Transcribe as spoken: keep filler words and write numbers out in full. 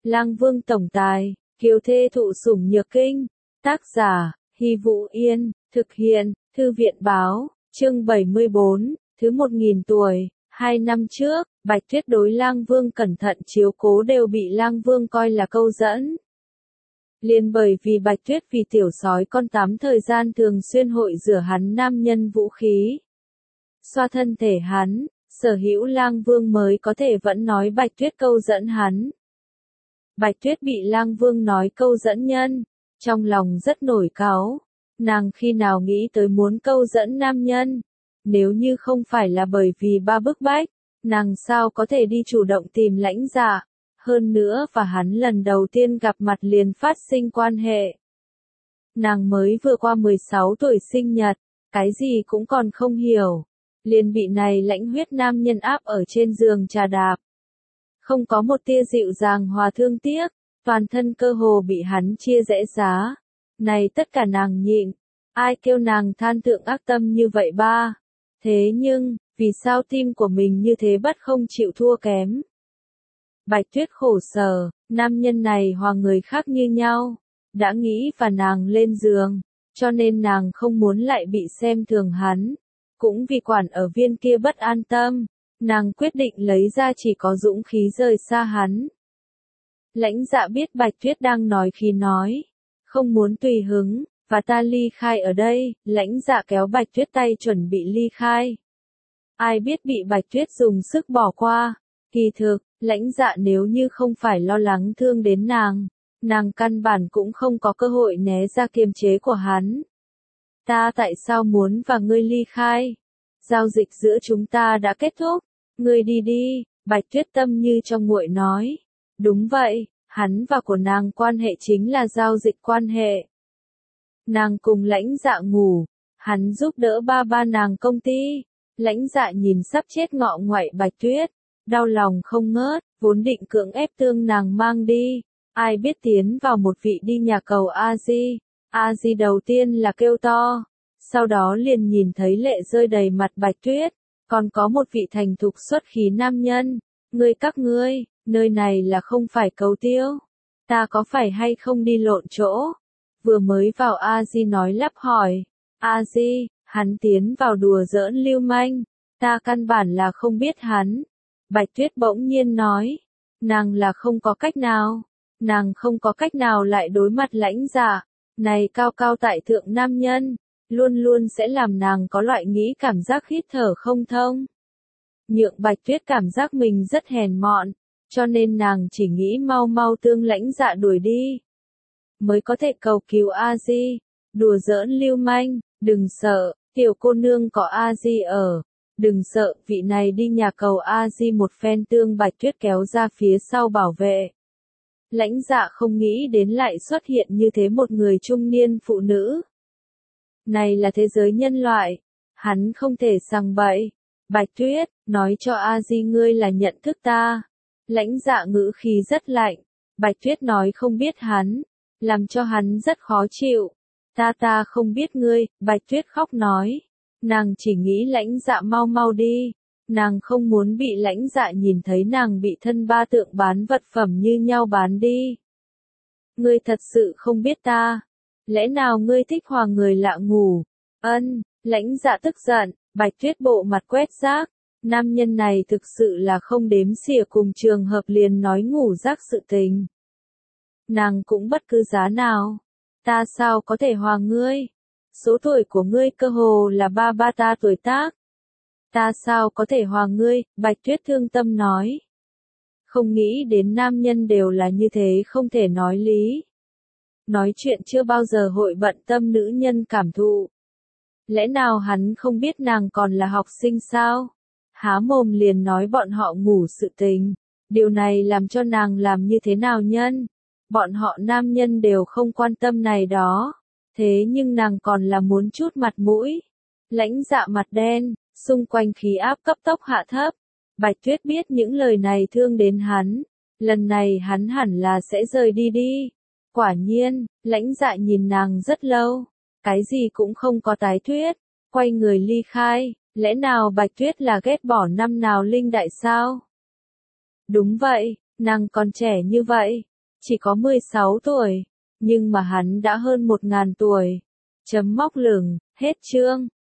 Lang Vương tổng tài, kiều thê thụ sủng nhược kinh. Tác giả, Hy Vũ Yên, thực hiện, Thư viện báo, chương bảy mươi bốn, thứ một nghìn tuổi. Hai năm trước, Bạch Tuyết đối Lang Vương cẩn thận chiếu cố đều bị Lang Vương coi là câu dẫn. Liền bởi vì Bạch Tuyết vì tiểu sói con tắm thời gian thường xuyên hội rửa hắn nam nhân vũ khí, xoa thân thể hắn, sở hữu Lang Vương mới có thể vẫn nói Bạch Tuyết câu dẫn hắn. Bạch Tuyết bị Lang Vương nói câu dẫn nhân, trong lòng rất nổi cáu, nàng khi nào nghĩ tới muốn câu dẫn nam nhân, nếu như không phải là bởi vì ba bức bách, nàng sao có thể đi chủ động tìm Lãnh Dạ, hơn nữa và hắn lần đầu tiên gặp mặt liền phát sinh quan hệ. Nàng mới vừa qua mười sáu tuổi sinh nhật, cái gì cũng còn không hiểu, liền bị này lãnh huyết nam nhân áp ở trên giường trà đạp. Không có một tia dịu dàng hòa thương tiếc, toàn thân cơ hồ bị hắn chia rẽ giá. Này tất cả nàng nhịn, ai kêu nàng than thượng ác tâm như vậy ba. Thế nhưng, vì sao tim của mình như thế bất không chịu thua kém? Bạch Tuyết khổ sở, nam nhân này hòa người khác như nhau, đã nghĩ và nàng lên giường, cho nên nàng không muốn lại bị xem thường hắn. Cũng vì quản ở viên kia bất an tâm, nàng quyết định lấy ra chỉ có dũng khí rời xa hắn. Lãnh Dạ biết Bạch Tuyết đang nói khí nói, không muốn tùy hứng, và ta ly khai ở đây. Lãnh Dạ kéo Bạch Tuyết tay chuẩn bị ly khai. Ai biết bị Bạch Tuyết dùng sức bỏ qua. Kỳ thực, Lãnh Dạ nếu như không phải lo lắng thương đến nàng, nàng căn bản cũng không có cơ hội né ra kiềm chế của hắn. Ta tại sao muốn và ngươi ly khai? Giao dịch giữa chúng ta đã kết thúc, ngươi đi đi. Bạch Tuyết tâm như trong nguội nói. Đúng vậy, hắn và của nàng quan hệ chính là giao dịch quan hệ. Nàng cùng Lãnh Dạ ngủ, hắn giúp đỡ ba ba nàng công ty. Lãnh Dạ nhìn sắp chết ngọ ngoại Bạch Tuyết, đau lòng không ngớt, vốn định cưỡng ép tương nàng mang đi. Ai biết tiến vào một vị đi nhà cầu A-di. A-di đầu tiên là kêu to, sau đó liền nhìn thấy lệ rơi đầy mặt Bạch Tuyết, còn có một vị thành thục xuất khí nam nhân. Ngươi các ngươi, nơi này là không phải cầu tiêu, ta có phải hay không đi lộn chỗ? Vừa mới vào A-di nói lắp hỏi, A-di, hắn tiến vào đùa giỡn lưu manh, ta căn bản là không biết hắn. Bạch Tuyết bỗng nhiên nói, nàng là không có cách nào, nàng không có cách nào lại đối mặt Lãnh Dạ, này cao cao tại thượng nam nhân, luôn luôn sẽ làm nàng có loại nghĩ cảm giác hít thở không thông. Nhượng Bạch Tuyết cảm giác mình rất hèn mọn, cho nên nàng chỉ nghĩ mau mau tương Lãnh Dạ đuổi đi, mới có thể cầu cứu A-di. Đùa giỡn lưu manh, đừng sợ, tiểu cô nương có A-di ở, đừng sợ. Vị này đi nhà cầu A-di một phen tương Bạch Tuyết kéo ra phía sau bảo vệ. Lãnh Dạ không nghĩ đến lại xuất hiện như thế một người trung niên phụ nữ. Này là thế giới nhân loại, hắn không thể sằng bậy. Bạch Tuyết, nói cho A-di ngươi là nhận thức ta. Lãnh Dạ ngữ khí rất lạnh. Bạch Tuyết nói không biết hắn, làm cho hắn rất khó chịu. Ta ta không biết ngươi. Bạch Tuyết khóc nói. Nàng chỉ nghĩ Lãnh Dạ mau mau đi. Nàng không muốn bị Lãnh Dạ nhìn thấy nàng bị thân ba tượng bán vật phẩm như nhau bán đi. Ngươi thật sự không biết ta. Lẽ nào ngươi thích hòa người lạ ngủ? Ân. Lãnh Dạ tức giận. Bạch Tuyết bộ mặt quét rác. Nam nhân này thực sự là không đếm xỉa cùng trường hợp liền nói ngủ rác sự tình. Nàng cũng bất cứ giá nào. Ta sao có thể hòa ngươi? Số tuổi của ngươi cơ hồ là ba ba ta tuổi tác. Ta sao có thể hòa ngươi? Bạch Tuyết thương tâm nói. Không nghĩ đến nam nhân đều là như thế, không thể nói lý. Nói chuyện chưa bao giờ hội bận tâm nữ nhân cảm thụ. Lẽ nào hắn không biết nàng còn là học sinh sao? Há mồm liền nói bọn họ ngủ sự tình. Điều này làm cho nàng làm như thế nào nhân? Bọn họ nam nhân đều không quan tâm này đó. Thế nhưng nàng còn là muốn chút mặt mũi. Lãnh Dạ mặt đen, xung quanh khí áp cấp tốc hạ thấp. Bạch Tuyết biết những lời này thương đến hắn. Lần này hắn hẳn là sẽ rời đi đi. Quả nhiên, Lãnh Dạ nhìn nàng rất lâu. Cái gì cũng không có tái thuyết. Quay người ly khai. Lẽ nào Bạch Tuyết là ghét bỏ năm nào linh đại sao? Đúng vậy, nàng còn trẻ như vậy. chỉ có mười sáu tuổi, nhưng mà hắn đã hơn một ngàn tuổi. Chấm móc lửng, hết chương.